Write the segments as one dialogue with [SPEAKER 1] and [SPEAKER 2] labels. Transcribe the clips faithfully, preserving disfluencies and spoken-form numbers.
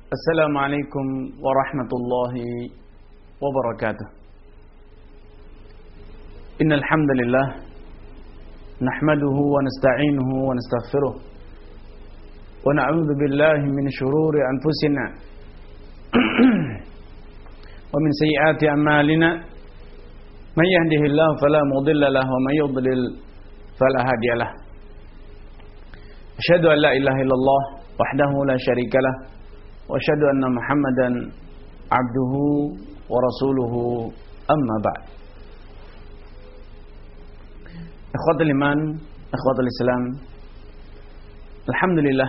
[SPEAKER 1] Assalamualaikum warahmatullahi wabarakatuh. Innal hamdalillah nahmaduhu wa nasta'inuhu wa nastaghfiruh wa na'udzu billahi min shururi anfusina wa min sayyiati a'malina may yahdihillahu fala mudilla lahu wa may yudlil fala hadiyalah. Asyhadu an la ilaha illallah wahdahu la syarikalah wa asyhadu anna Muhammadan abduhu wa rasuluhu amma ba'd. Ikhwatul iman, ikhwatul Islam, alhamdulillah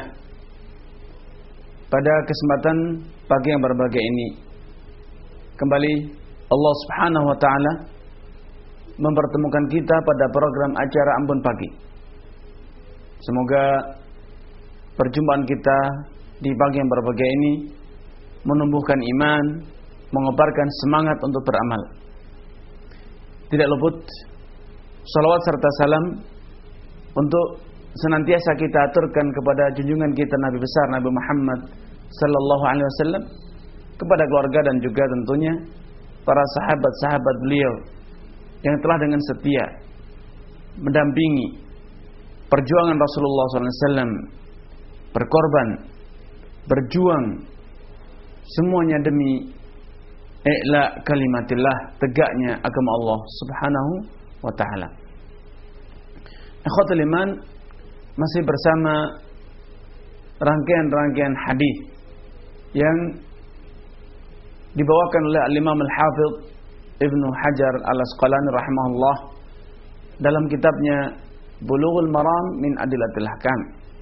[SPEAKER 1] pada kesempatan pagi yang berbahagia ini kembali Allah Subhanahu wa taala mempertemukan kita pada program acara Ambon Pagi. Semoga perjumpaan kita di pagi yang berbahagia ini menumbuhkan iman, mengobarkan semangat untuk beramal. Tidak luput salawat serta salam untuk senantiasa kita aturkan kepada junjungan kita Nabi besar Nabi Muhammad sallallahu alaihi wasallam, kepada keluarga dan juga tentunya para sahabat-sahabat beliau yang telah dengan setia mendampingi perjuangan Rasulullah sallallahu alaihi wasallam, berkorban, berjuang semuanya demi i'la kalimatillah, tegaknya agama Allah Subhanahu wa taala. Ikhwatul iman, masih bersama rangkaian-rangkaian hadis yang dibawakan oleh Al-Imam Al-Hafidh Ibnu Hajar Al-Asqalani rahimahullah dalam kitabnya Bulughul Maram min Adillatil Ahkam.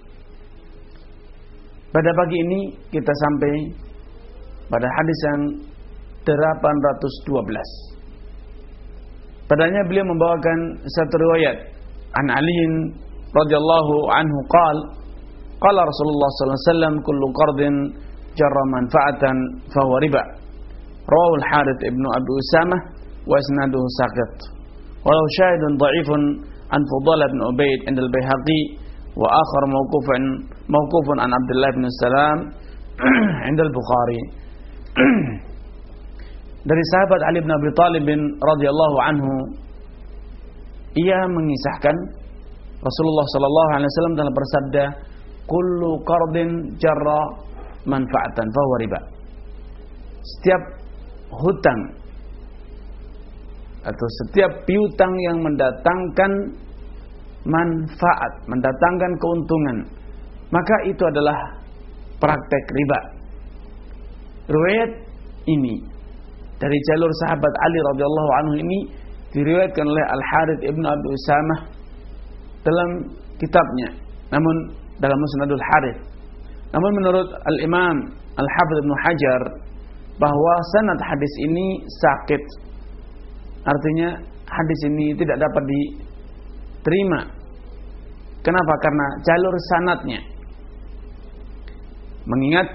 [SPEAKER 1] Pada pagi ini kita sampai pada hadis yang delapan ratus dua belas. Padanya beliau membawakan satu riwayat an Ali radhiyallahu anhu qala qala Rasulullah sallallahu alaihi wasallam kullu qardin jarra manfa'atan fa huwa riba. Rawahu al-Harith ibnu Abi Usamah wa isnaduhu saqit. Wa lahu syahidun dha'ifun an Fudalah bin Ubaid inda al-Baihaqi wa akhar mawqufan mawqufun an Abdullah bin Salam inda al-Bukhari. Dari sahabat Ali bin Abi Thalib bin radhiyallahu anhu, ia mengisahkan Rasulullah sallallahu alaihi wasallam telah bersabda, kullu qardin jarra manfaatan fa huwa riba. Setiap hutang atau setiap piutang yang mendatangkan manfaat, mendatangkan keuntungan, maka itu adalah praktek riba. Riwayat ini dari jalur sahabat Ali radhiyallahu anhu ini diriwayatkan oleh Al-Harith ibnu Abi Usamah dalam kitabnya, namun dalam Musnadul Harith. Namun menurut Al-Imam Al-Hafidh Ibnu Hajar bahwa sanad hadis ini sakit. Artinya hadis ini tidak dapat diterima. Kenapa? Karena jalur sanadnya. Mengingat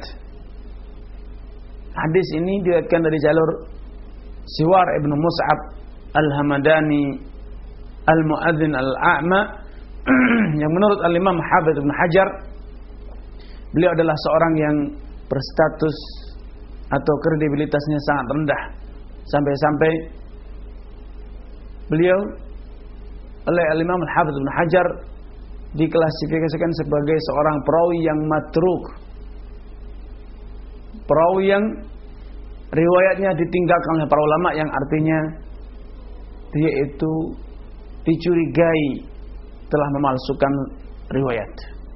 [SPEAKER 1] hadis ini diriwayatkan dari jalur Siwar ibnu Mus'ab Al-Hamadani Al-Mu'adzin Al-A'ma yang menurut Al-Imam Hafidh Ibnu Hajar beliau adalah seorang yang berstatus atau kredibilitasnya sangat rendah, sampai-sampai beliau oleh Al-Imam Al-Hafidh Ibnu Hajar diklasifikasikan sebagai seorang perawi yang matruk, perawi yang riwayatnya ditinggalkan oleh para ulama, yang artinya dia itu dicurigai telah memalsukan riwayat.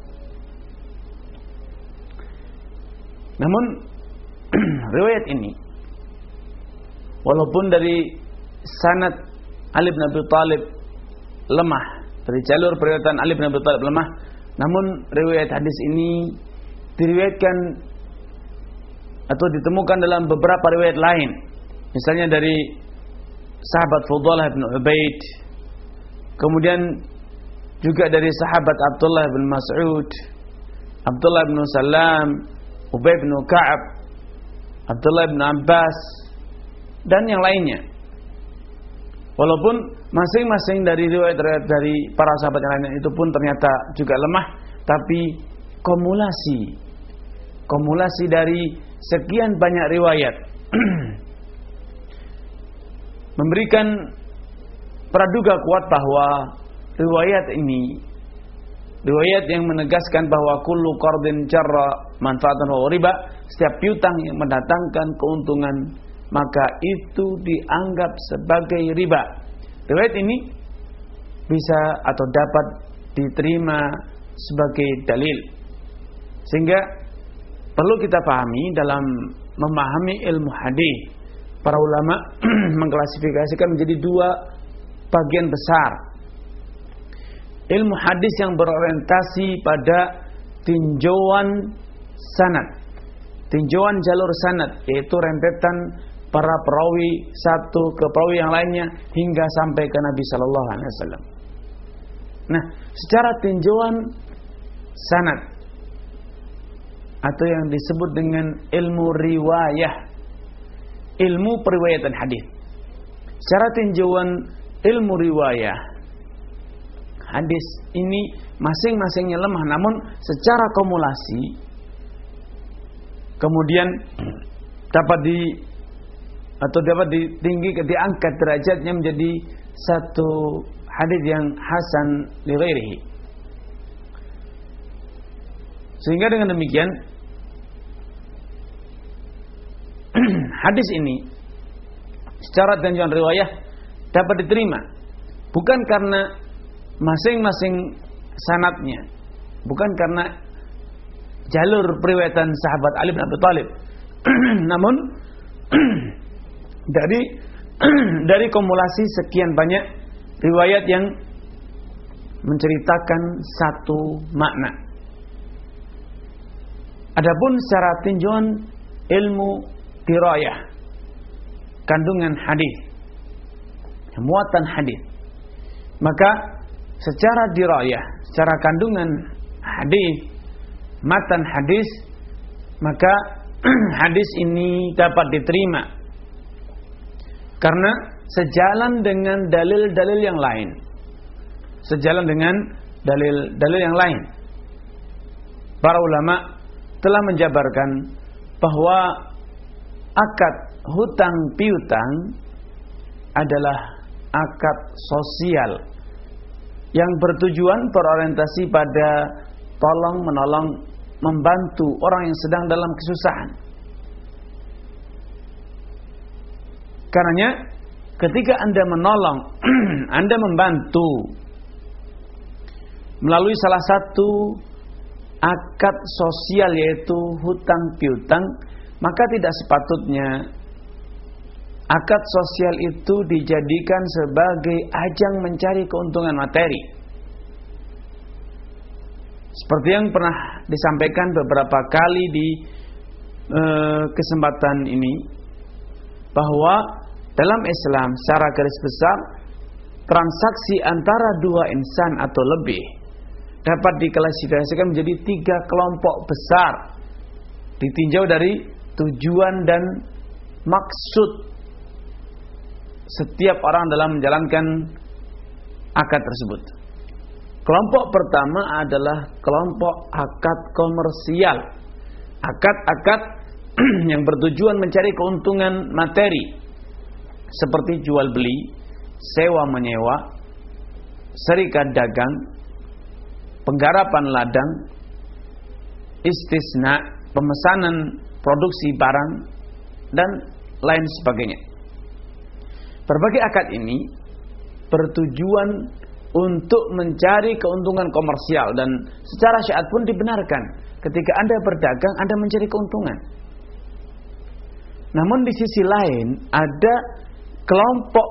[SPEAKER 1] Namun riwayat ini walaupun dari sanad Ali bin Abi Thalib lemah, dari jalur periwayatan Ali bin Abi Thalib lemah, namun riwayat hadis ini diriwayatkan atau ditemukan dalam beberapa riwayat lain. Misalnya dari sahabat Fudalah bin Ubaid, kemudian juga dari sahabat Abdullah bin Mas'ud, Abdullah bin Salam, Ubay bin Ka'ab, Abdullah bin Abbas, dan yang lainnya. Walaupun masing-masing dari riwayat-riwayat dari para sahabat yang lainnya itu pun ternyata juga lemah, tapi kumulasi kumulasi dari sekian banyak riwayat memberikan praduga kuat bahwa riwayat ini, riwayat yang menegaskan bahwa kullu qardin jarra manfaatan wa riba, setiap piutang yang mendatangkan keuntungan maka itu dianggap sebagai riba. Riwayat ini bisa atau dapat diterima sebagai dalil. Sehingga perlu kita pahami dalam memahami ilmu hadis, para ulama mengklasifikasikan menjadi dua bagian besar. Ilmu hadis yang berorientasi pada tinjauan sanad, tinjauan jalur sanad, yaitu rentetan para perawi satu ke perawi yang lainnya hingga sampai ke Nabi Sallallahu Alaihi Wasallam. Nah, secara tinjauan sanad atau yang disebut dengan ilmu riwayah, ilmu periwayatan hadis. Secara tinjauan ilmu riwayah, hadis ini masing-masingnya lemah, namun secara kumulasi kemudian dapat di atau dapat ditinggi diangkat derajatnya menjadi satu hadis yang hasan li ghairihi. Sehingga dengan demikian hadis ini secara tinjauan riwayah dapat diterima bukan karena masing-masing sanadnya, bukan karena jalur periwayatan sahabat Ali bin Abi Thalib, namun dari dari kumulasi sekian banyak riwayat yang menceritakan satu makna. Adapun secara tinjauan ilmu dirayah, kandungan hadis, muatan hadis, maka secara dirayah, secara kandungan hadis, matan hadis, maka hadis ini dapat diterima karena sejalan dengan dalil-dalil yang lain. Sejalan dengan dalil-dalil yang lain. Para ulama telah menjabarkan bahwa akad hutang piutang adalah akad sosial yang bertujuan berorientasi pada tolong menolong, membantu orang yang sedang dalam kesusahan. Karenanya ketika Anda menolong, Anda membantu melalui salah satu akad sosial yaitu hutang piutang, maka tidak sepatutnya akad sosial itu dijadikan sebagai ajang mencari keuntungan materi. Seperti yang pernah disampaikan beberapa kali di e, kesempatan ini, bahwa dalam Islam secara garis besar transaksi antara dua insan atau lebih dapat diklasifikasikan menjadi tiga kelompok besar, ditinjau dari tujuan dan maksud setiap orang dalam menjalankan akad tersebut. Kelompok pertama adalah kelompok akad komersial, akad-akad yang bertujuan mencari keuntungan materi seperti jual beli, sewa menyewa, serikat dagang, penggarapan ladang, istisna, pemesanan produksi barang, dan lain sebagainya. Berbagai akad ini bertujuan untuk mencari keuntungan komersial, dan secara syariat pun dibenarkan. Ketika Anda berdagang, Anda mencari keuntungan. Namun di sisi lain ada kelompok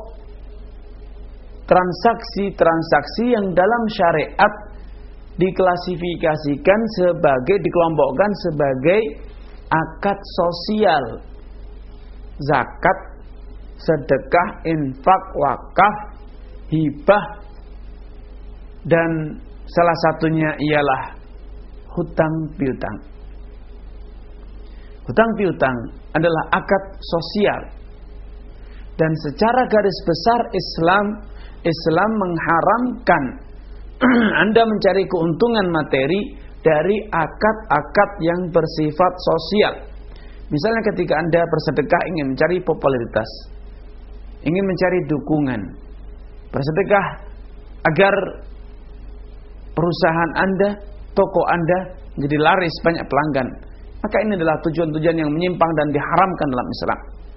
[SPEAKER 1] transaksi-transaksi yang dalam syariat diklasifikasikan sebagai, dikelompokkan sebagai akad sosial, zakat, sedekah, infak, wakaf, hibah, dan salah satunya ialah hutang piutang. Hutang piutang adalah akad sosial, dan secara garis besar Islam Islam mengharamkan Anda mencari keuntungan materi dari akad-akad yang bersifat sosial, Misalnya ketika Anda bersedekah ingin mencari popularitas, ingin mencari dukungan, bersedekah agar perusahaan Anda, toko Anda menjadi laris, banyak pelanggan, maka ini adalah tujuan-tujuan yang menyimpang dan diharamkan dalam Islam.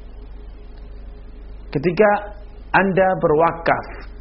[SPEAKER 1] Ketika Anda berwakaf,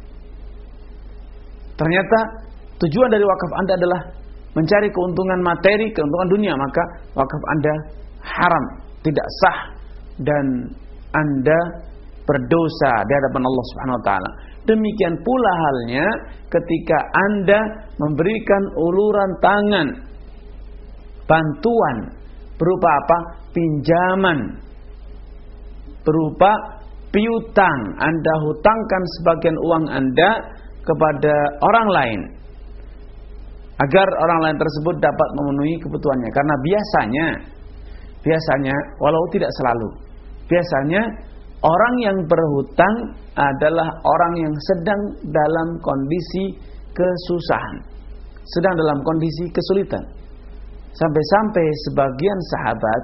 [SPEAKER 1] ternyata tujuan dari wakaf Anda adalah mencari keuntungan materi, keuntungan dunia, maka wakaf Anda haram, tidak sah, dan Anda berdosa di hadapan Allah Subhanahu wa taala. Demikian pula halnya ketika Anda memberikan uluran tangan, bantuan berupa apa? Pinjaman, berupa piutang. Anda hutangkan sebagian uang Anda kepada orang lain agar orang lain tersebut dapat memenuhi kebutuhannya. Karena biasanya biasanya walau tidak selalu, biasanya orang yang berhutang adalah orang yang sedang dalam kondisi kesusahan, sedang dalam kondisi kesulitan. Sampai-sampai sebagian sahabat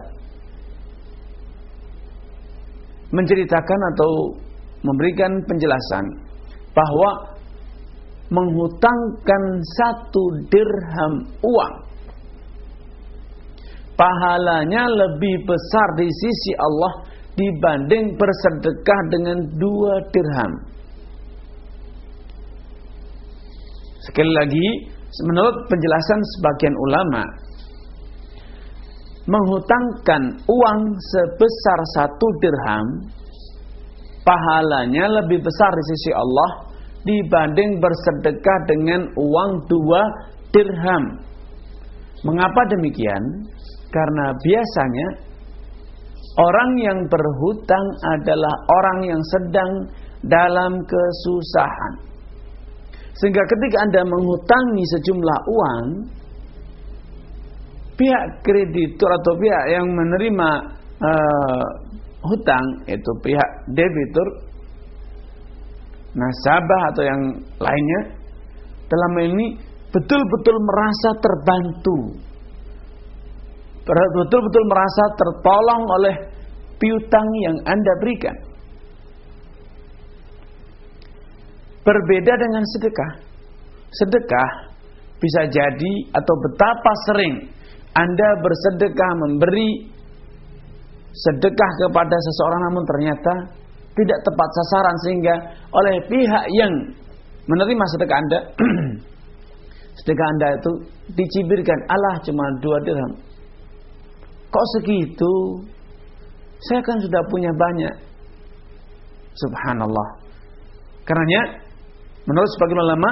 [SPEAKER 1] menceritakan atau memberikan penjelasan bahwa menghutangkan satu dirham uang pahalanya lebih besar di sisi Allah dibanding bersedekah dengan dua dirham. Sekali lagi, menurut penjelasan sebagian ulama, menghutangkan uang sebesar satu dirham pahalanya lebih besar di sisi Allah dibanding bersedekah dengan uang dua dirham. Mengapa demikian? Karena biasanya orang yang berhutang adalah orang yang sedang dalam kesusahan. Sehingga ketika Anda menghutangi sejumlah uang, pihak kreditur atau pihak yang menerima uh, hutang, itu pihak debitur, nasabah atau yang lainnya, dalam ini betul-betul merasa terbantu, betul-betul merasa tertolong oleh piutang yang Anda berikan. Berbeda dengan sedekah. Sedekah bisa jadi atau betapa sering Anda bersedekah, memberi sedekah kepada seseorang namun ternyata tidak tepat sasaran, sehingga oleh pihak yang menerima sedekah Anda sedekah Anda itu dicibirkan, alah cuma dua dirham, kok segitu, saya kan sudah punya banyak. Subhanallah. Karenanya menurut sebagian ulama,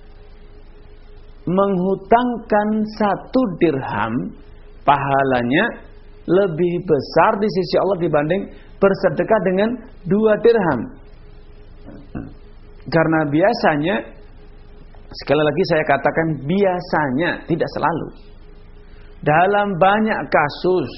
[SPEAKER 1] menghutangkan satu dirham pahalanya lebih besar di sisi Allah dibanding bersedekah dengan dua dirham. Karena biasanya, sekali lagi saya katakan biasanya, tidak selalu, dalam banyak kasus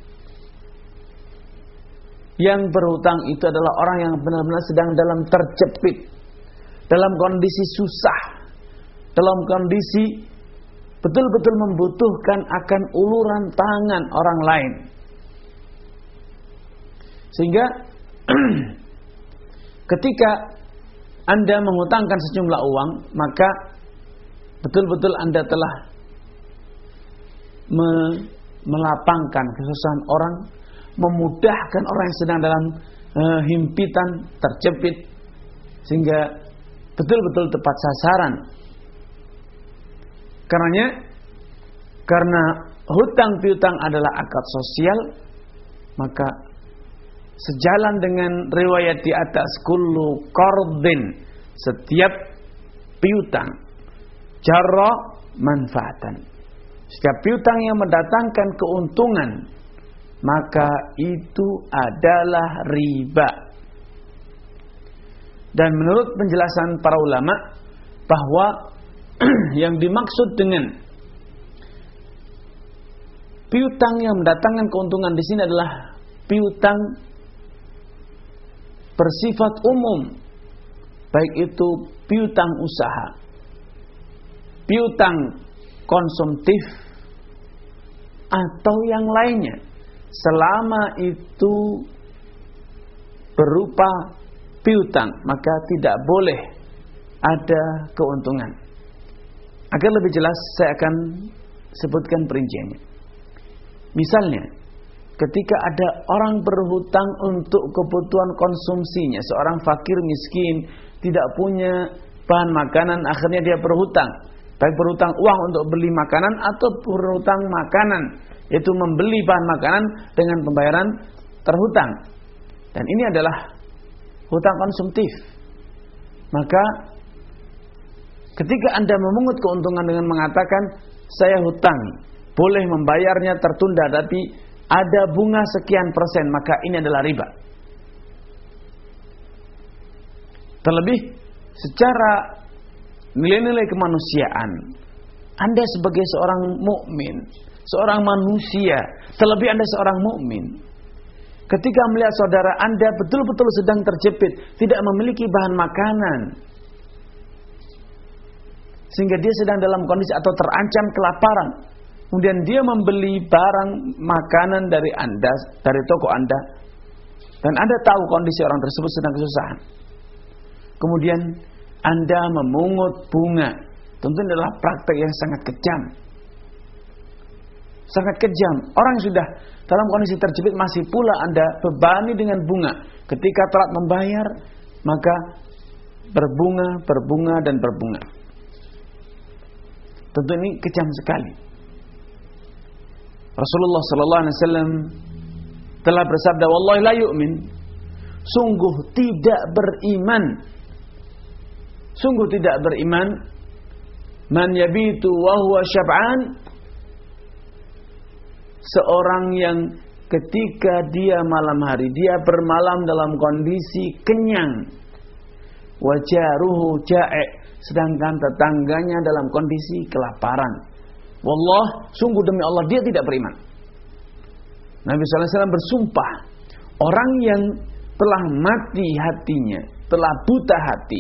[SPEAKER 1] yang berhutang itu adalah orang yang benar-benar sedang dalam terjepit, dalam kondisi susah, dalam kondisi betul-betul membutuhkan akan uluran tangan orang lain. Sehingga ketika Anda menghutangkan sejumlah uang, maka betul-betul Anda telah me melapangkan kesusahan orang, memudahkan orang yang sedang dalam uh, himpitan, terjepit, sehingga betul-betul tepat sasaran. Karenanya, karena hutang piutang adalah akad sosial, maka sejalan dengan riwayat di atas, kullu qardin, setiap piutang jarra manfaatan, setiap piutang yang mendatangkan keuntungan, maka itu adalah riba. Dan menurut penjelasan para ulama, bahwa yang dimaksud dengan piutang yang mendatangkan keuntungan di sini adalah piutang bersifat umum, baik itu piutang usaha, piutang konsumtif, atau yang lainnya. selama itu berupa piutang, maka tidak boleh ada keuntungan. Agar lebih jelas saya akan sebutkan perinciannya. Misalnya, ketika ada orang berhutang untuk kebutuhan konsumsinya, seorang fakir miskin tidak punya bahan makanan, akhirnya dia berhutang, baik berhutang uang untuk beli makanan atau berhutang makanan, yaitu membeli bahan makanan dengan pembayaran terhutang. Dan ini adalah hutang konsumtif. Maka ketika Anda memungut keuntungan dengan mengatakan saya hutang, boleh membayarnya tertunda, tapi ada bunga sekian persen, maka ini adalah riba. Terlebih secara nilai-nilai kemanusiaan, Anda sebagai seorang mukmin, seorang manusia, terlebih Anda seorang mukmin, ketika melihat saudara Anda betul-betul sedang terjepit, tidak memiliki bahan makanan, sehingga dia sedang dalam kondisi atau terancam kelaparan, kemudian dia membeli barang makanan dari Anda, dari toko Anda, dan Anda tahu kondisi orang tersebut sedang kesusahan, kemudian Anda memungut bunga, tentu ini adalah praktek yang sangat kejam. Sangat kejam. Orang yang sudah dalam kondisi terjepit masih pula Anda bebani dengan bunga. Ketika telat membayar, maka berbunga, berbunga, dan berbunga. Tentu ini kejam sekali. Rasulullah sallallahu alaihi wasallam telah bersabda, "Wallahi la yu'min." Sungguh tidak beriman. Sungguh tidak beriman man yabitu wa huwa syab'an, seorang yang ketika dia malam hari, dia bermalam dalam kondisi kenyang, wajaruhu ja'i', sedangkan tetangganya dalam kondisi kelaparan. Wallah, sungguh demi Allah dia tidak beriman. Nabi sallallahu alaihi wasallam bersumpah, orang yang telah mati hatinya, telah buta hati,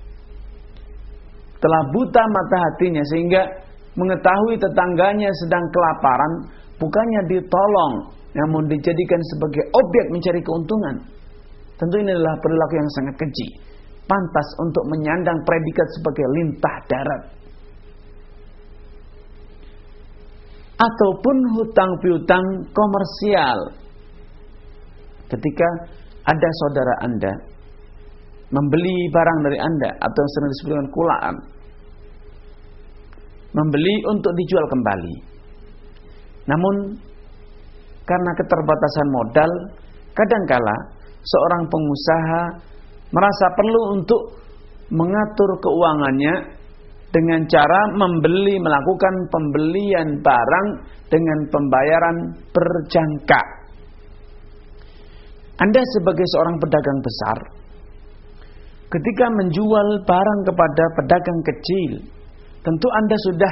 [SPEAKER 1] telah buta mata hatinya, sehingga mengetahui tetangganya sedang kelaparan, bukannya ditolong, namun dijadikan sebagai objek mencari keuntungan. Tentu ini adalah perilaku yang sangat keji, pantas untuk menyandang predikat sebagai lintah darat. Ataupun hutang piutang komersial. Ketika ada saudara Anda membeli barang dari Anda, atau yang sering disebut dengan kulaan, membeli untuk dijual kembali. Namun karena keterbatasan modal, kadangkala seorang pengusaha merasa perlu untuk mengatur keuangannya dengan cara membeli, melakukan pembelian barang dengan pembayaran berjangka. Anda sebagai seorang pedagang besar, ketika menjual barang kepada pedagang kecil, tentu Anda sudah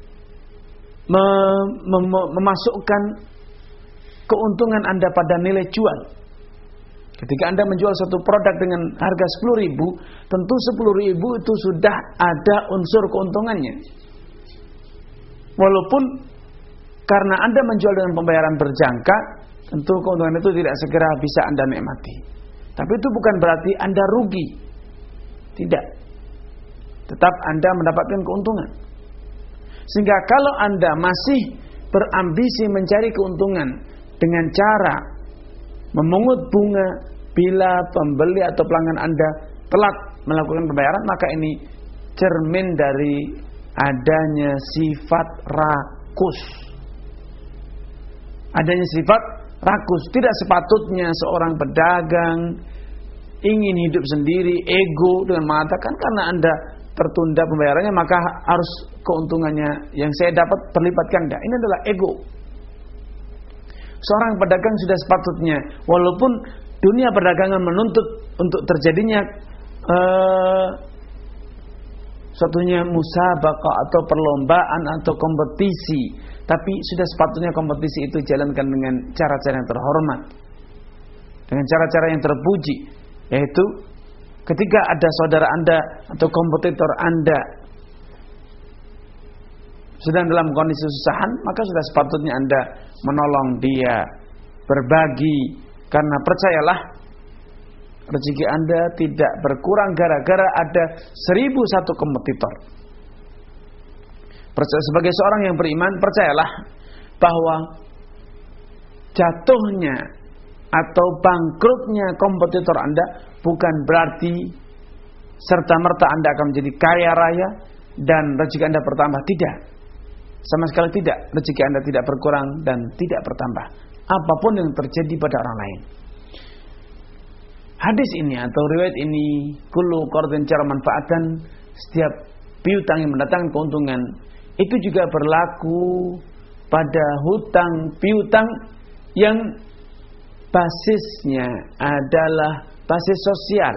[SPEAKER 1] mem mem memasukkan keuntungan Anda pada nilai jual. Ketika Anda menjual suatu produk dengan harga sepuluh ribu, tentu sepuluh ribu itu sudah ada unsur keuntungannya. Walaupun karena Anda menjual dengan pembayaran berjangka, tentu keuntungan itu tidak segera bisa Anda nikmati. Tapi itu bukan berarti Anda rugi. Tidak. Tetap Anda mendapatkan keuntungan. Sehingga kalau Anda masih berambisi mencari keuntungan dengan cara memungut bunga bila pembeli atau pelanggan Anda telat melakukan pembayaran, maka ini cermin dari adanya sifat rakus. Adanya sifat rakus. Tidak sepatutnya seorang pedagang ingin hidup sendiri, ego, dengan mengatakan karena Anda tertunda pembayarannya maka harus keuntungannya yang saya dapat berlipat ganda. Ini adalah ego. Seorang pedagang sudah sepatutnya, walaupun dunia perdagangan menuntut untuk terjadinya uh, suatunya musabaqah atau perlombaan atau kompetisi, tapi sudah sepatutnya kompetisi itu dijalankan dengan cara-cara yang terhormat, dengan cara-cara yang terpuji, yaitu ketika ada saudara Anda atau kompetitor Anda sedang dalam kondisi kesusahan, maka sudah sepatutnya Anda menolong dia, berbagi, karena percayalah rezeki Anda tidak berkurang gara-gara ada seribu satu kompetitor. Sebagai seorang yang beriman, percayalah bahwa jatuhnya atau bangkrutnya kompetitor Anda bukan berarti serta-merta Anda akan menjadi kaya raya dan rezeki Anda bertambah. Tidak, sama sekali tidak. Rezeki Anda tidak berkurang dan tidak bertambah, apapun yang terjadi pada orang lain. Hadis ini atau riwayat ini, kullu qardin cara manfaatan, setiap piutang yang mendatangkan keuntungan, itu juga berlaku pada hutang piutang yang basisnya adalah basis sosial.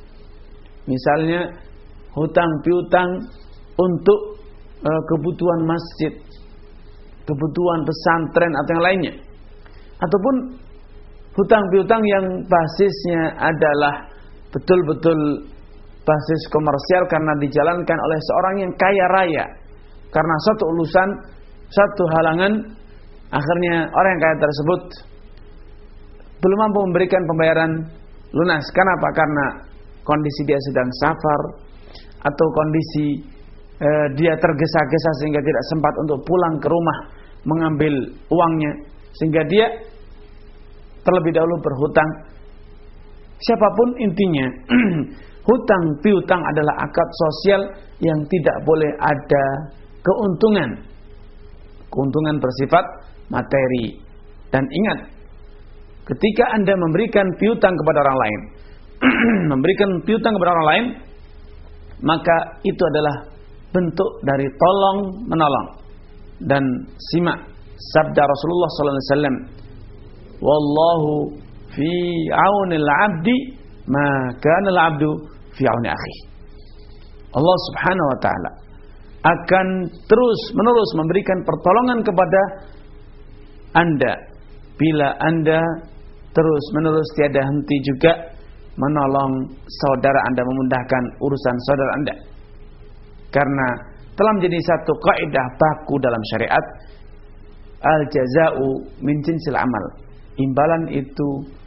[SPEAKER 1] Misalnya hutang piutang untuk e, kebutuhan masjid, kebutuhan pesantren atau yang lainnya, ataupun hutang piutang yang basisnya adalah betul-betul basis komersial karena dijalankan oleh seorang yang kaya raya. Karena satu urusan, satu halangan, akhirnya orang yang kaya tersebut belum mampu memberikan pembayaran lunas. Kenapa? Karena kondisi dia sedang safar, atau kondisi eh, dia tergesa-gesa sehingga tidak sempat untuk pulang ke rumah mengambil uangnya, sehingga dia terlebih dahulu berhutang. Siapapun intinya, hutang piutang adalah akad sosial yang tidak boleh ada keuntungan. Keuntungan bersifat materi. Dan ingat, ketika Anda memberikan piutang kepada orang lain, memberikan piutang kepada orang lain, maka itu adalah bentuk dari tolong menolong. Dan simak sabda Rasulullah sallallahu alaihi wasallam, wallahu fi aunil abdi ma kana al-abdu fi auni akhi. Allah Subhanahu wa taala akan terus menerus memberikan pertolongan kepada Anda bila Anda terus menerus tiada henti juga menolong saudara Anda, memudahkan urusan saudara Anda. Karena telah menjadi satu kaidah baku dalam syariat, al-jaza'u min jinsil amal. Imbalan itu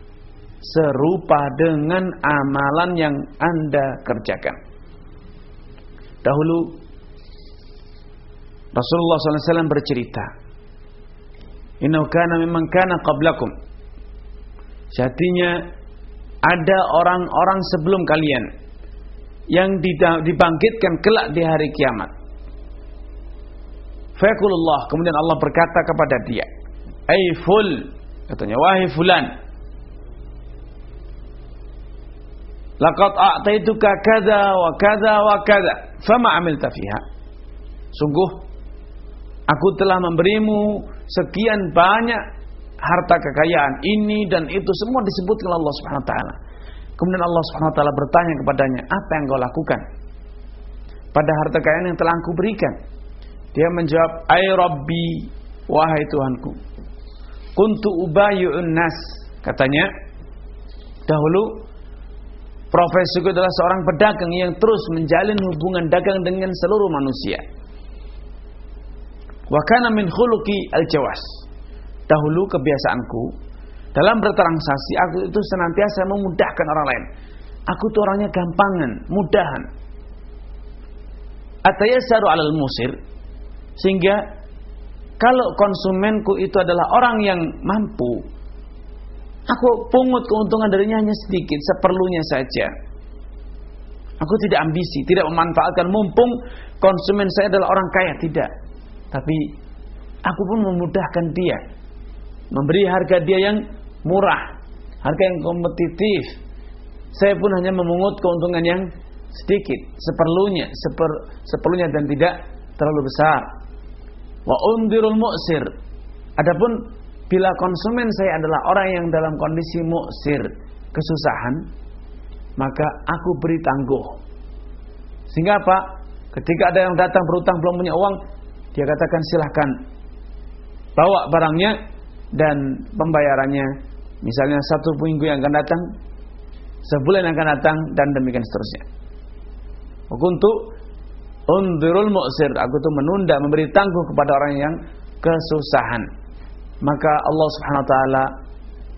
[SPEAKER 1] serupa dengan amalan yang Anda kerjakan. Dahulu Rasulullah sallallahu alaihi wasallam bercerita, innahu kana mimman kana qablakum. Jadinya ada orang-orang sebelum kalian yang dibangkitkan kelak di hari kiamat. Faqulullah, kemudian Allah berkata kepada dia, ai ful, katanya, wahai fulan, laqad a'taituka kadza wa kadza wa kadza fama amilta fiha. Sungguh aku telah memberimu sekian banyak harta kekayaan, ini dan itu semua disebutkan Allah Subhanahu wa taala. Kemudian Allah Subhanahu wa taala bertanya kepadanya, apa yang kau lakukan pada harta kekayaan yang telah aku berikan? Dia menjawab, ay Rabbi, wahai Tuhanku, kuntu ubayyu'un nas. Katanya, dahulu profesiku adalah seorang pedagang yang terus menjalin hubungan dagang dengan seluruh manusia. Wa kana min khuluqi al-jawas. Dahulu kebiasaanku dalam bertransaksi, aku itu senantiasa memudahkan orang lain. Aku itu orangnya gampangan, mudahan. Atayassaru 'alal musir, sehingga kalau konsumenku itu adalah orang yang mampu, aku pungut keuntungan darinya hanya sedikit, seperlunya saja. Aku tidak ambisi, tidak memanfaatkan mumpung konsumen saya adalah orang kaya, tidak. Tapi aku pun memudahkan dia, memberi harga dia yang murah, harga yang kompetitif. Saya pun hanya memungut keuntungan yang sedikit, seperlunya, seper, seperlunya dan tidak terlalu besar. Wa undirul mu'sir. Adapun bila konsumen saya adalah orang yang dalam kondisi mu'sir, kesusahan, maka aku beri tangguh. Sehingga apa? Ketika ada yang datang berutang belum punya uang, dia katakan silahkan bawa barangnya dan pembayarannya, misalnya satu minggu yang akan datang, sebulan yang akan datang, dan demikian seterusnya. Untuk undirul mu'sir, aku tuh menunda, memberi tangguh kepada orang yang kesusahan. Maka Allah Subhanahu wa taala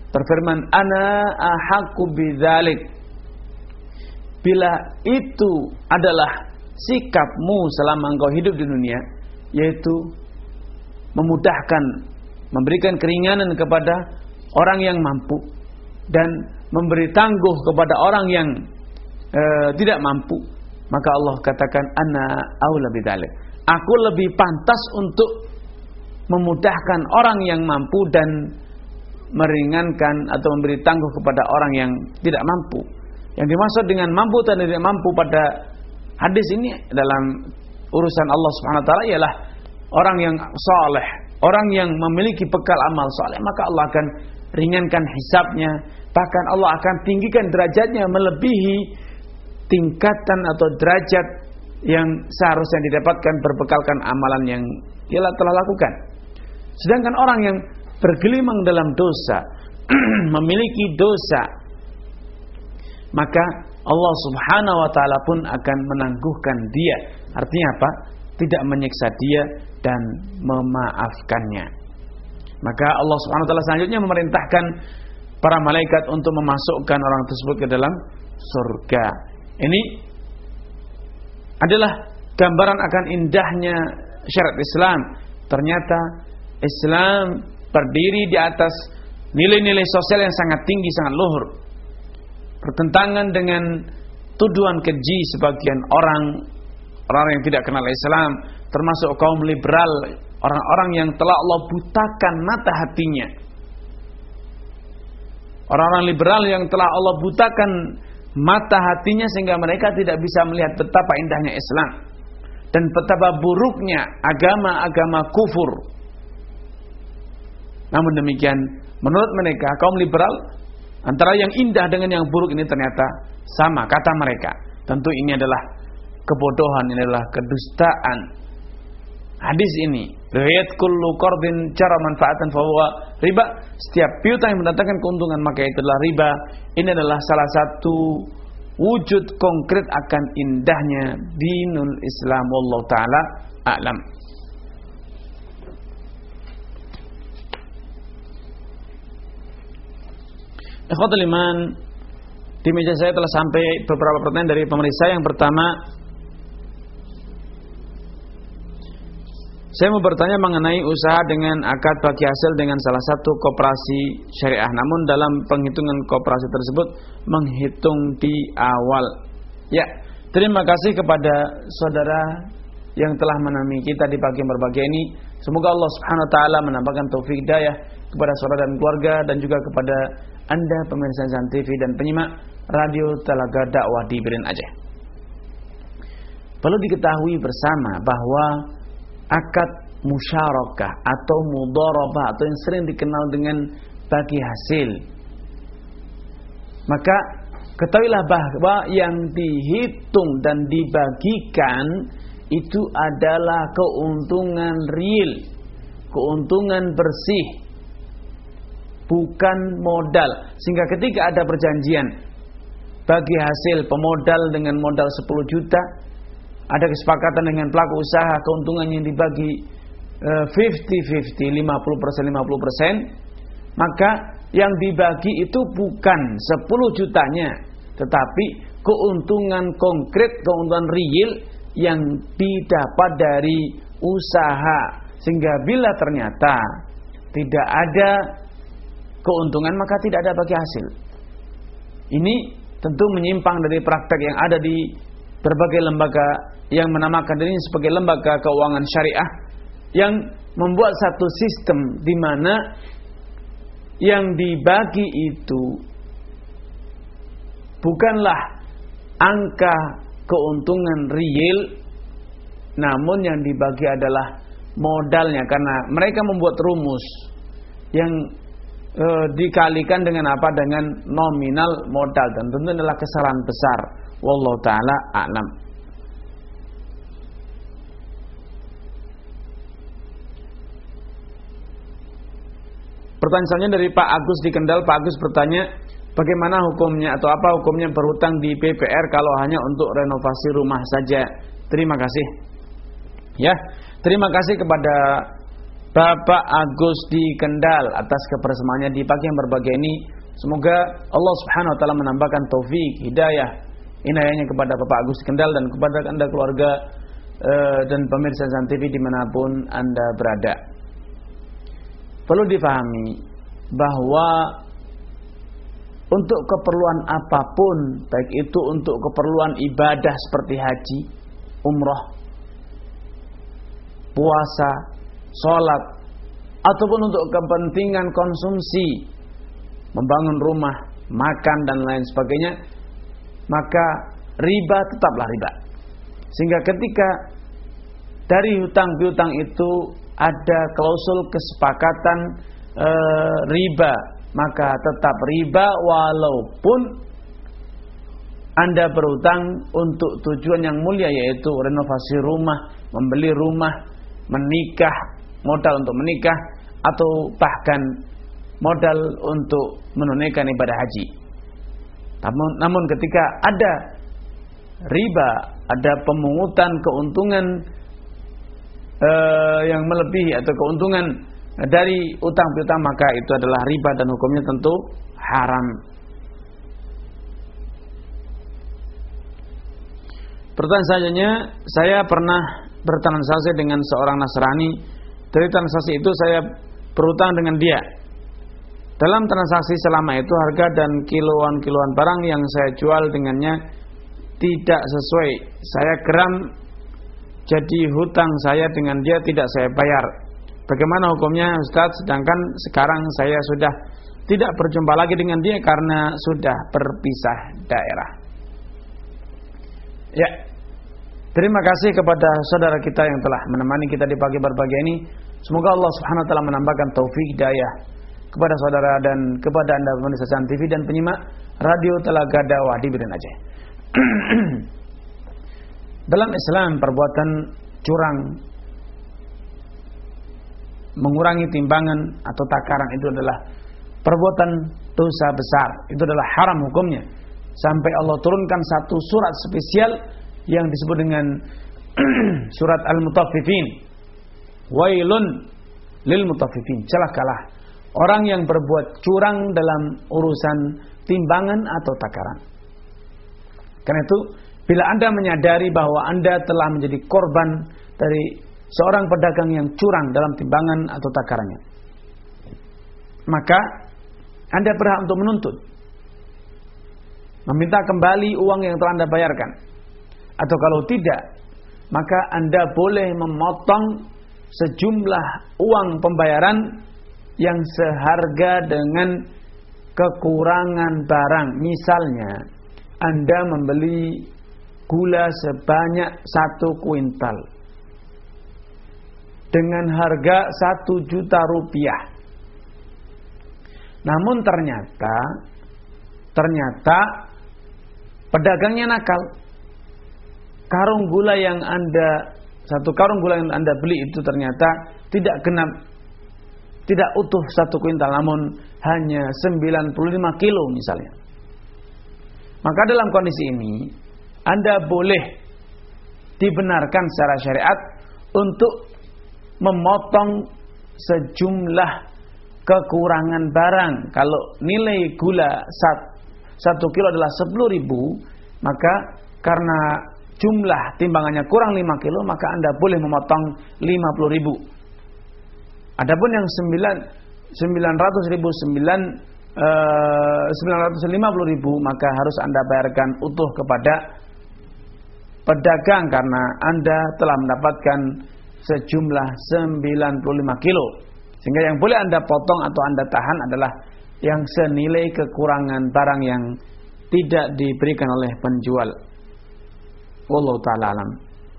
[SPEAKER 1] berfirman, ana ahaqqu bidzalik. Bila itu adalah sikapmu selama engkau hidup di dunia, yaitu memudahkan, memberikan keringanan kepada orang yang mampu dan memberi tangguh kepada orang yang e, tidak mampu, maka Allah katakan ana aula bidzalik. Aku lebih pantas untuk memudahkan orang yang mampu dan meringankan atau memberi tangguh kepada orang yang tidak mampu. Yang dimaksud dengan mampu dan tidak mampu pada hadis ini dalam urusan Allah Subhanahu wa taala ialah orang yang saleh, orang yang memiliki bekal amal saleh, maka Allah akan ringankan hisabnya, bahkan Allah akan tinggikan derajatnya melebihi tingkatan atau derajat yang seharusnya didapatkan berbekalkan amalan yang dia telah lakukan. Sedangkan orang yang bergelimang dalam dosa, memiliki dosa, maka Allah Subhanahu wa taala pun akan menangguhkan dia. Artinya apa? Tidak menyiksa dia dan memaafkannya. Maka Allah Subhanahu wa taala selanjutnya memerintahkan para malaikat untuk memasukkan orang tersebut ke dalam surga. Ini adalah gambaran akan indahnya syariat Islam. Ternyata Islam berdiri di atas nilai-nilai sosial yang sangat tinggi, sangat luhur, bertentangan dengan tuduhan keji sebagian orang orang yang tidak kenal Islam, termasuk kaum liberal, orang-orang yang telah Allah butakan mata hatinya, orang-orang liberal yang telah Allah butakan mata hatinya sehingga mereka tidak bisa melihat betapa indahnya Islam dan betapa buruknya agama-agama kufur. Namun demikian, menurut mereka kaum liberal, antara yang indah dengan yang buruk ini ternyata sama, kata mereka. Tentu ini adalah kebodohan, ini adalah kedustaan. Hadis ini, riwayat kullu qardin cara manfaatan fa huwa riba. Setiap piutang yang mendatangkan keuntungan maka itu adalah riba. Ini adalah salah satu wujud konkret akan indahnya dinul Islam. Wallahu taala a'lam. Ikhwatul iman, di meja saya telah sampai beberapa pertanyaan dari pemirsa. Yang pertama, saya mau bertanya mengenai usaha dengan akad bagi hasil dengan salah satu koperasi syariah. Namun dalam penghitungan koperasi tersebut menghitung di awal. Ya, terima kasih kepada saudara yang telah menemani kita di pagi yang berbahagia ini. Semoga Allah Subhanahu wa taala menambahkan taufik hidayah kepada saudara dan keluarga dan juga kepada Anda pemirsa Insan T V dan penyimak radio Telaga Dakwah di Biren Aceh. Perlu diketahui bersama bahwa akad musyarakah atau mudharabah atau yang sering dikenal dengan bagi hasil, maka ketahuilah bahwa yang dihitung dan dibagikan itu adalah keuntungan real, keuntungan bersih, bukan modal. Sehingga ketika ada perjanjian bagi hasil pemodal dengan modal sepuluh juta, ada kesepakatan dengan pelaku usaha keuntungan yang dibagi lima puluh lima puluh, lima puluh persen lima puluh persen, maka yang dibagi itu bukan sepuluh jutanya, tetapi keuntungan konkret, keuntungan real yang didapat dari usaha. Sehingga bila ternyata tidak ada keuntungan maka tidak ada bagi hasil. Ini tentu menyimpang dari praktek yang ada di berbagai lembaga yang menamakan dirinya sebagai lembaga keuangan syariah, yang membuat satu sistem di mana yang dibagi itu bukanlah angka keuntungan real, namun yang dibagi adalah modalnya, karena mereka membuat rumus yang e, dikalikan dengan apa? Dengan nominal modal, dan tentu adalah kesalahan besar. Wallahu taala a'lam. Pertanyaan selanjutnya dari Pak Agus di Kendal. Pak Agus bertanya, bagaimana hukumnya atau apa hukumnya berhutang di P P R kalau hanya untuk renovasi rumah saja? Terima kasih. Ya, terima kasih kepada Bapak Agus di Kendal atas kebersamaannya di pagi yang berbahagia ini. Semoga Allah Subhanahu wa taala menambahkan taufik, hidayah, inayahnya kepada Bapak Agus di Kendal dan kepada Anda keluarga uh, dan pemirsa Zan T V dimanapun Anda berada. Perlu difahami bahwa untuk keperluan apapun, baik itu untuk keperluan ibadah seperti haji, umrah, puasa, sholat, ataupun untuk kepentingan konsumsi, membangun rumah, makan dan lain sebagainya, maka riba tetaplah riba. Sehingga ketika dari hutang piutang itu ada klausul kesepakatan e, riba, maka tetap riba walaupun Anda berhutang untuk tujuan yang mulia, yaitu renovasi rumah, membeli rumah, menikah, modal untuk menikah, atau bahkan modal untuk menunaikan ibadah haji. Namun, namun ketika ada riba, ada pemungutan keuntungan eh, yang melebihi atau keuntungan dari utang piutang, maka itu adalah riba dan hukumnya tentu haram. Pertanyaan selanjutnya, saya pernah bertransaksi dengan seorang Nasrani. Dari transaksi itu saya berhutang dengan dia. Dalam transaksi selama itu harga dan kiloan-kiloan barang yang saya jual dengannya tidak sesuai. Saya geram, jadi hutang saya dengan dia tidak saya bayar. Bagaimana hukumnya Ustaz? Sedangkan sekarang saya sudah tidak berjumpa lagi dengan dia karena sudah berpisah daerah. Ya, terima kasih kepada saudara kita yang telah menemani kita di pagi berbahagia ini. Semoga Allah Subhanahu wa taala menambahkan taufik hidayah kepada saudara dan kepada Anda pemirsa Zan T V dan penyimak Radio Telaga Dakwah di Biren Aceh. Dalam Islam, perbuatan curang, mengurangi timbangan atau takaran itu adalah perbuatan dosa besar. Itu adalah haram hukumnya. Sampai Allah turunkan satu surat spesial yang disebut dengan surat Al-Mutaffifin. Wailun lil mutaffifin. Celakalah orang yang berbuat curang dalam urusan timbangan atau takaran. Karena itu, bila Anda menyadari bahwa Anda telah menjadi korban dari seorang pedagang yang curang dalam timbangan atau takarannya, maka Anda berhak untuk menuntut, meminta kembali uang yang telah Anda bayarkan. Atau kalau tidak, maka Anda boleh memotong sejumlah uang pembayaran yang seharga dengan kekurangan barang. Misalnya, Anda membeli gula sebanyak satu kuintal dengan harga satu juta rupiah. Namun ternyata ternyata pedagangnya nakal. Karung gula yang Anda satu karung gula yang Anda beli itu ternyata tidak genap, tidak utuh satu kuintal, namun hanya sembilan puluh lima kilo misalnya. Maka dalam kondisi ini Anda boleh dibenarkan secara syariat untuk memotong sejumlah kekurangan barang. Kalau nilai gula satu kilo adalah sepuluh ribu, maka karena jumlah timbangannya kurang lima kilo, maka Anda boleh memotong lima puluh ribu. Adapun yang sembilan ratus ribu, sembilan ratus lima puluh ribu, maka harus Anda bayarkan utuh kepada pedagang karena Anda telah mendapatkan sejumlah sembilan puluh lima kilo. Sehingga yang boleh Anda potong atau Anda tahan adalah yang senilai kekurangan barang yang tidak diberikan oleh penjual. Wallahu ta'ala alam.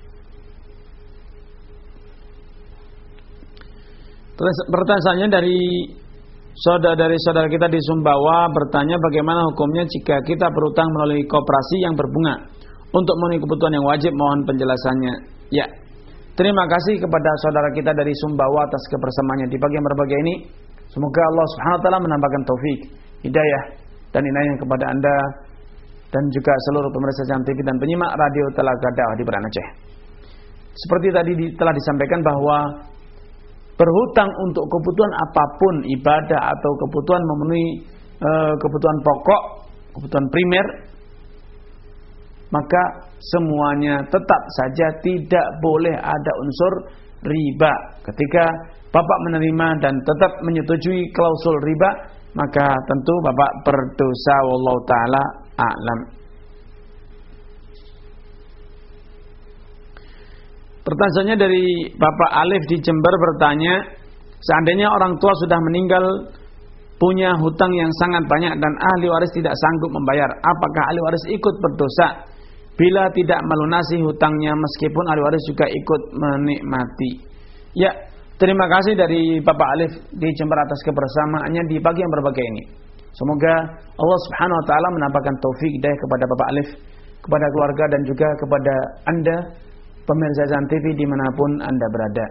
[SPEAKER 1] Pertanyaannya dari saudara dari saudara kita di Sumbawa bertanya bagaimana hukumnya jika kita berutang melalui koperasi yang berbunga untuk memenuhi kebutuhan yang wajib. Mohon penjelasannya. Ya, terima kasih kepada saudara kita dari Sumbawa atas kebersamaannya di pagi yang berbahagia ini. Semoga Allah Subhanahu wa taala menambahkan taufik, hidayah dan inayah kepada Anda dan juga seluruh pemirsa Zan T V dan penyimak Radio Telaga Dakwah di Biren Aceh. Seperti tadi di, telah disampaikan bahwa berhutang untuk kebutuhan apapun, ibadah atau kebutuhan memenuhi e, kebutuhan pokok, kebutuhan primer, maka semuanya tetap saja tidak boleh ada unsur riba. Ketika Bapak menerima dan tetap menyetujui klausul riba, maka tentu Bapak berdosa, wallahu taala a'lam. Pertanyaannya dari Bapak Alif di Jember bertanya, seandainya orang tua sudah meninggal, punya hutang yang sangat banyak dan ahli waris tidak sanggup membayar, apakah ahli waris ikut berdosa bila tidak melunasi hutangnya meskipun ahli waris juga ikut menikmati? Ya, terima kasih dari Bapak Alif di Jember atas kebersamaannya di pagi yang berbahagia ini. Semoga Allah Subhanahu wa taala menampakkan taufik hidayah kepada Bapak Alif, kepada keluarga dan juga kepada Anda pemirsa Zan T V dimanapun Anda berada.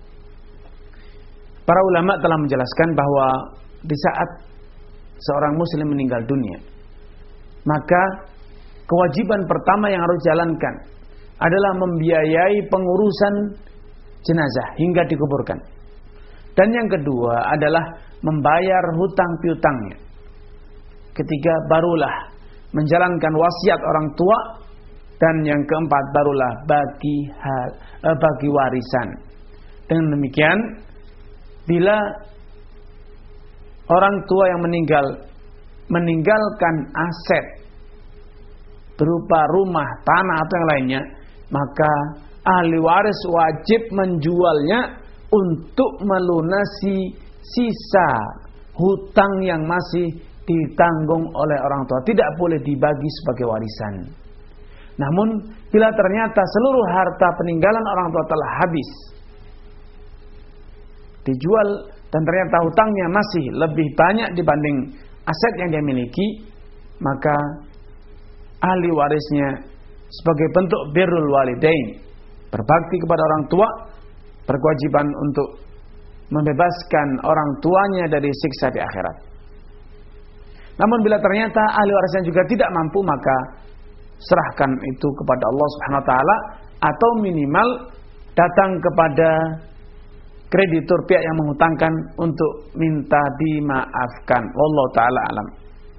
[SPEAKER 1] Para ulama telah menjelaskan bahwa di saat seorang muslim meninggal dunia, maka kewajiban pertama yang harus dijalankan adalah membiayai pengurusan jenazah hingga dikuburkan. Dan yang kedua adalah membayar hutang piutangnya. Ketiga barulah menjalankan wasiat orang tua. Dan yang keempat barulah bagi hal, eh, bagi warisan. Dengan demikian, bila orang tua yang meninggal meninggalkan aset berupa rumah, tanah atau yang lainnya, maka ahli waris wajib menjualnya untuk melunasi sisa hutang yang masih ditanggung oleh orang tua. Tidak boleh dibagi sebagai warisan. Namun bila ternyata seluruh harta peninggalan orang tua telah habis, dijual dan ternyata hutangnya masih lebih banyak dibanding aset yang dia miliki, maka ahli warisnya sebagai bentuk birrul walidain, berbakti kepada orang tua, berkewajiban untuk membebaskan orang tuanya dari siksa di akhirat. Namun bila ternyata ahli warisnya juga tidak mampu, maka serahkan itu kepada Allah Subhanahu wa taala atau minimal datang kepada kreditur pihak yang menghutangkan untuk minta dimaafkan. Wallahu taala alam.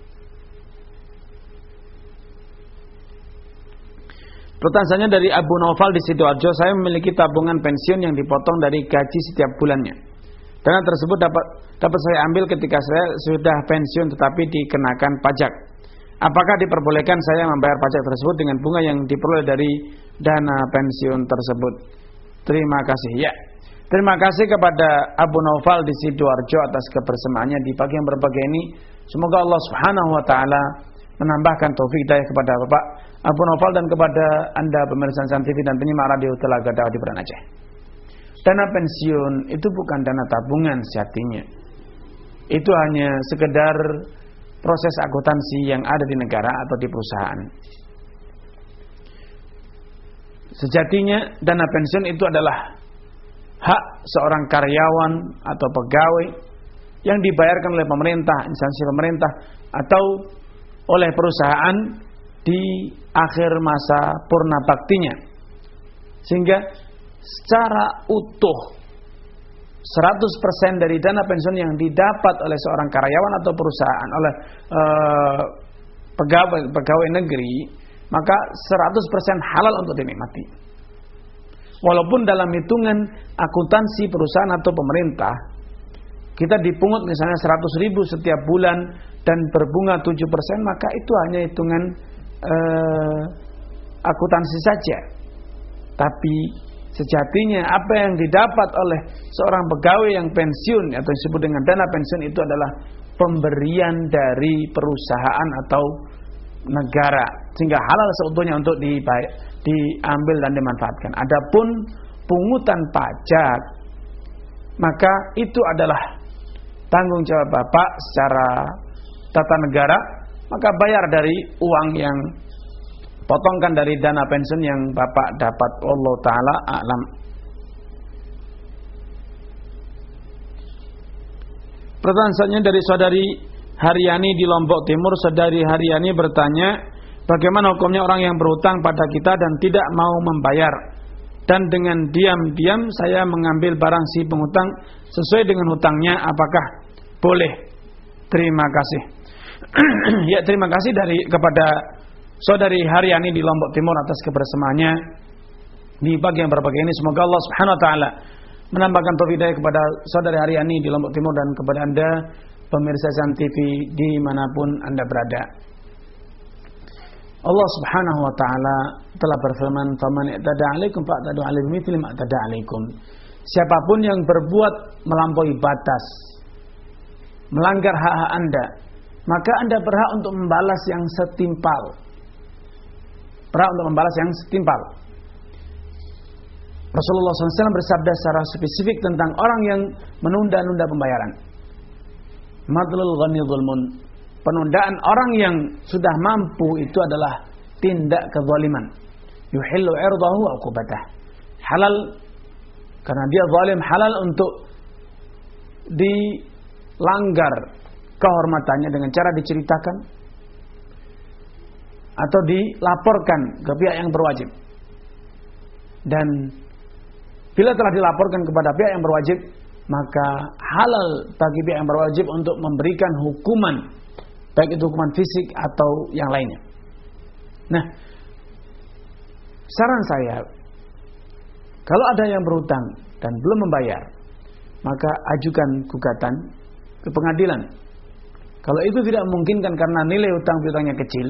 [SPEAKER 1] Pertanyaannya dari Abu Naufal di Sidoarjo, saya memiliki tabungan pensiun yang dipotong dari gaji setiap bulannya. Dana tersebut dapat dapat saya ambil ketika saya sudah pensiun tetapi dikenakan pajak. Apakah diperbolehkan saya membayar pajak tersebut dengan bunga yang diperoleh dari dana pensiun tersebut? Terima kasih. Ya, terima kasih kepada Abu Naufal di Sidoarjo atas kebersamaannya di pagi yang berbahagia ini. Semoga Allah Subhanahu wa taala menambahkan taufik hidayah kepada Bapak Abu Naufal dan kepada Anda pemirsa Zan T V dan penyimak radio Telaga Dakwah di Beran Aceh. Dana pensiun itu bukan dana tabungan sejatinya. Itu hanya sekedar proses akuntansi yang ada di negara atau di perusahaan. Sejatinya dana pensiun itu adalah hak seorang karyawan atau pegawai yang dibayarkan oleh pemerintah, instansi pemerintah atau oleh perusahaan di akhir masa purna baktinya. Sehingga secara utuh seratus persen dari dana pensiun yang didapat oleh seorang karyawan atau perusahaan oleh uh, pegawai pegawai negeri, maka seratus persen halal untuk dinikmati. Walaupun dalam hitungan akuntansi perusahaan atau pemerintah kita dipungut misalnya seratus ribu setiap bulan dan berbunga tujuh persen, maka itu hanya hitungan uh, akuntansi saja. Tapi sejatinya apa yang didapat oleh seorang pegawai yang pensiun atau disebut dengan dana pensiun itu adalah pemberian dari perusahaan atau negara, sehingga halal seutuhnya untuk diambil dan dimanfaatkan. Adapun pungutan pajak, maka itu adalah tanggung jawab Bapak secara tata negara, maka bayar dari uang yang potongkan dari dana pensiun yang Bapak dapat. Allah taala a'lam. Pertanyaan selanjutnya dari saudari Haryani di Lombok Timur. Saudari Haryani bertanya, bagaimana hukumnya orang yang berhutang pada kita dan tidak mau membayar?
[SPEAKER 2] dan dengan diam-diam saya mengambil barang si pengutang sesuai dengan hutangnya, apakah boleh? Terima kasih. Ya, terima kasih dari kepada saudari Haryani di Lombok Timur atas kebersamaannya di pagi yang berbahagia ini. Semoga Allah Subhanahu wa taala menambahkan taufik hidayah kepada saudari Haryani di Lombok Timur dan kepada Anda pemirsa San T V dimanapun Anda berada. Allah Subhanahu wa taala telah berfirman, "Faman i'tada 'alaikum fa'tadu 'alaihi bimithli ma i'tada 'alaikum." Siapapun yang berbuat melampaui batas, melanggar hak-hak Anda, maka Anda berhak untuk membalas yang setimpal. Berhak untuk membalas yang setimpal. Rasulullah shallallahu alaihi wasallam bersabda secara spesifik tentang orang yang menunda-nunda pembayaran. Madlul ghani zulmun. Penundaan orang yang sudah mampu itu adalah tindak kezaliman. Yuhillu irdahu wa uqubatah. Halal karena dia zalim, halal untuk dilanggar kehormatannya dengan cara diceritakan atau dilaporkan ke pihak yang berwajib. Dan bila telah dilaporkan kepada pihak yang berwajib, maka halal bagi pihak yang berwajib untuk memberikan hukuman, baik itu hukuman fisik atau yang lainnya. Nah, saran saya, kalau ada yang berhutang dan belum membayar, maka ajukan gugatan ke pengadilan. Kalau itu tidak memungkinkan karena nilai hutang piutangnya kecil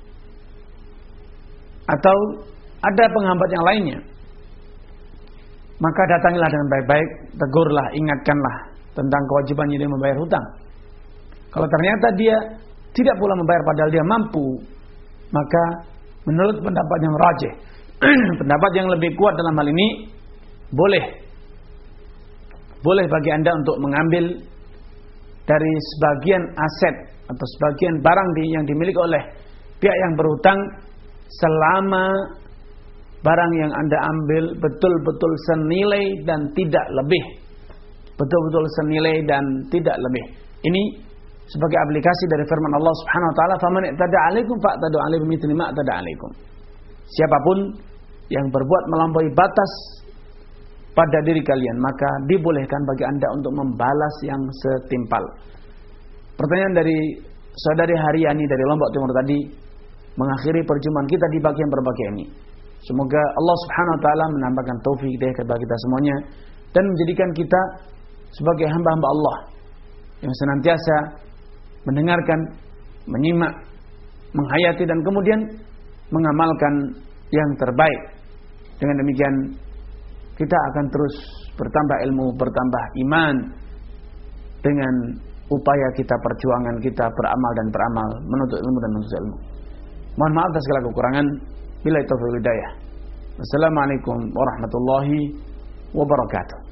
[SPEAKER 2] atau ada penghambat yang lainnya, maka datangilah dengan baik-baik, tegurlah, ingatkanlah tentang kewajibannya dia membayar hutang. Kalau ternyata dia tidak pula membayar padahal dia mampu, maka menurut pendapat yang rajih, pendapat yang lebih kuat dalam hal ini, boleh boleh bagi Anda untuk mengambil dari sebagian aset atau sebagian barang yang dimiliki oleh pihak yang berhutang selama barang yang Anda ambil betul-betul senilai dan tidak lebih. Betul-betul senilai dan tidak lebih. Ini sebagai aplikasi dari firman Allah Subhanahu wa taala, "Faman i'tada 'alaikum fa'tadu 'alaihi bimithli ma i'tada 'alaikum." Siapapun yang berbuat melampaui batas pada diri kalian, maka dibolehkan bagi Anda untuk membalas yang setimpal. Pertanyaan dari saudari Haryani dari Lombok Timur tadi mengakhiri perjumpaan kita di bagian berbahagia ini. Semoga Allah Subhanahu wa taala menambahkan taufik hidayah kepada kita semuanya dan menjadikan kita sebagai hamba-hamba Allah yang senantiasa mendengarkan, menyimak, menghayati dan kemudian mengamalkan yang terbaik. Dengan demikian kita akan terus bertambah ilmu, bertambah iman dengan upaya kita, perjuangan kita beramal dan beramal, menuntut ilmu dan menuntut ilmu. Mohon maaf atas segala kekurangan. Billahi taufiq wal hidayah. Wassalamualaikum warahmatullahi wabarakatuh.